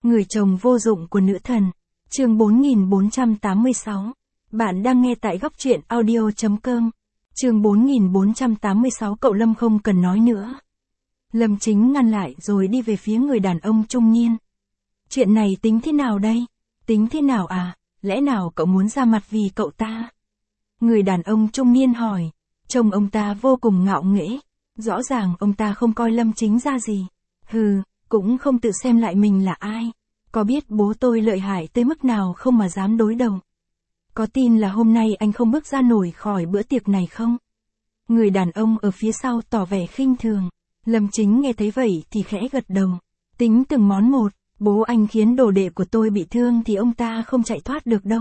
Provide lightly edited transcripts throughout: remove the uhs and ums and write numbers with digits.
Người chồng vô dụng của nữ thần. Chương 4486. Bạn đang nghe tại góc truyện audio.com. Chương 4486. Cậu Lâm không cần nói nữa. Lâm Chính ngăn lại rồi đi về phía người đàn ông trung niên. Chuyện này tính thế nào đây? Tính thế nào à? Lẽ nào cậu muốn ra mặt vì cậu ta? Người đàn ông trung niên hỏi. Trông ông ta vô cùng ngạo nghễ. Rõ ràng ông ta không coi Lâm Chính ra gì. Hừ, cũng không tự xem lại mình là ai. Có biết bố tôi lợi hại tới mức nào không mà dám đối đầu? Có tin là hôm nay anh không bước ra nổi khỏi bữa tiệc này không? Người đàn ông ở phía sau tỏ vẻ khinh thường. Lâm Chính nghe thấy vậy thì khẽ gật đầu. Tính từng món một, bố anh khiến đồ đệ của tôi bị thương thì ông ta không chạy thoát được đâu.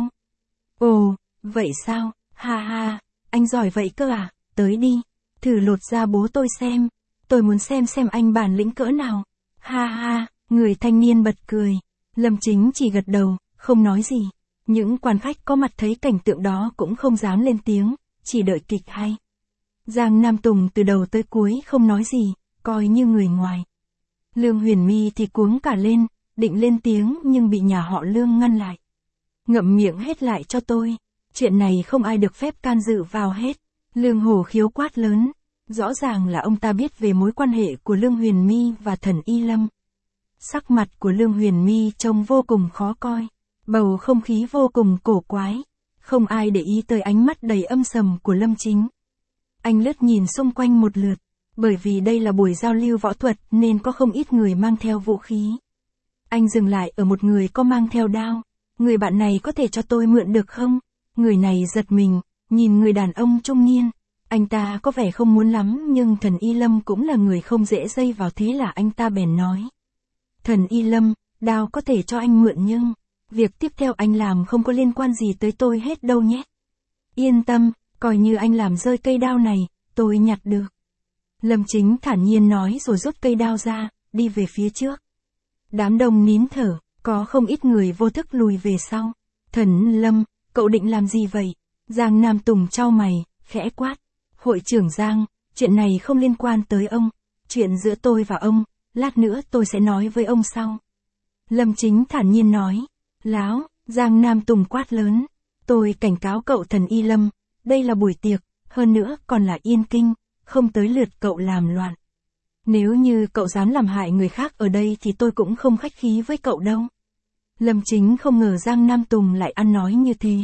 Ồ, vậy sao? Ha ha, anh giỏi vậy cơ à? Tới đi, thử lột ra bố tôi xem. Tôi muốn xem anh bản lĩnh cỡ nào. Ha ha, người thanh niên bật cười. Lâm Chính chỉ gật đầu, không nói gì. Những quan khách có mặt thấy cảnh tượng đó cũng không dám lên tiếng, chỉ đợi kịch hay. Giang Nam Tùng từ đầu tới cuối không nói gì, coi như người ngoài. Lương Huyền My thì cuống cả lên, định lên tiếng nhưng bị nhà họ Lương ngăn lại. Ngậm miệng hết lại cho tôi, chuyện này không ai được phép can dự vào hết. Lương Hổ Khiếu quát lớn, rõ ràng là ông ta biết về mối quan hệ của Lương Huyền My và Thần Y Lâm. Sắc mặt của Lương Huyền My trông vô cùng khó coi, bầu không khí vô cùng cổ quái, không ai để ý tới ánh mắt đầy âm sầm của Lâm Chính. Anh lướt nhìn xung quanh một lượt, bởi vì đây là buổi giao lưu võ thuật nên có không ít người mang theo vũ khí. Anh dừng lại ở một người có mang theo đao, người bạn này có thể cho tôi mượn được không? Người này giật mình, nhìn người đàn ông trung niên, anh ta có vẻ không muốn lắm nhưng Thần Y Lâm cũng là người không dễ dây vào thế là anh ta bèn nói. Thần Y Lâm, đao có thể cho anh mượn nhưng, việc tiếp theo anh làm không có liên quan gì tới tôi hết đâu nhé. Yên tâm, coi như anh làm rơi cây đao này, tôi nhặt được. Lâm Chính thản nhiên nói rồi rút cây đao ra, đi về phía trước. Đám đông nín thở, có không ít người vô thức lùi về sau. Thần Lâm, cậu định làm gì vậy? Giang Nam Tùng chau mày, khẽ quát. Hội trưởng Giang, chuyện này không liên quan tới ông. Chuyện giữa tôi và ông, lát nữa tôi sẽ nói với ông sau. Lâm Chính thản nhiên nói. Láo, Giang Nam Tùng quát lớn. Tôi cảnh cáo cậu Thần Y Lâm, đây là buổi tiệc, hơn nữa còn là yên kinh, không tới lượt cậu làm loạn. Nếu như cậu dám làm hại người khác ở đây thì tôi cũng không khách khí với cậu đâu. Lâm Chính không ngờ Giang Nam Tùng lại ăn nói như thế.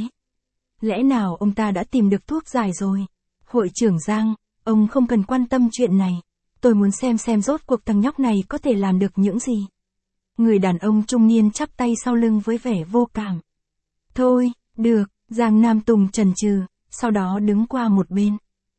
Lẽ nào ông ta đã tìm được thuốc giải rồi? Hội trưởng Giang, ông không cần quan tâm chuyện này. Tôi muốn xem rốt cuộc thằng nhóc này có thể làm được những gì. Người đàn ông trung niên chắp tay sau lưng với vẻ vô cảm. Thôi, được, Giang Nam Tùng chần chừ, sau đó đứng qua một bên.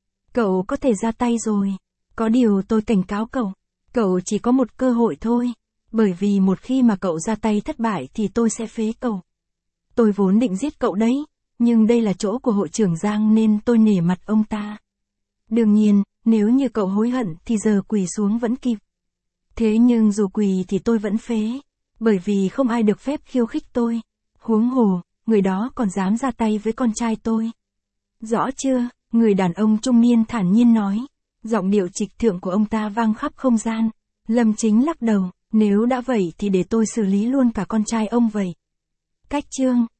Cậu có thể ra tay rồi. Có điều tôi cảnh cáo cậu chỉ có một cơ hội thôi. Bởi vì một khi mà cậu ra tay thất bại thì tôi sẽ phế cậu. Tôi vốn định giết cậu đấy, nhưng đây là chỗ của hội trưởng Giang nên tôi nể mặt ông ta. Đương nhiên, nếu như cậu hối hận thì giờ quỳ xuống vẫn kịp. Thế nhưng dù quỳ thì tôi vẫn phế, bởi vì không ai được phép khiêu khích tôi. Huống hồ, người đó còn dám ra tay với con trai tôi. Rõ chưa? Người đàn ông trung niên thản nhiên nói. Giọng điệu trịch thượng của ông ta vang khắp không gian. Lâm Chính lắc đầu, nếu đã vậy thì để tôi xử lý luôn cả con trai ông vậy. Cách chương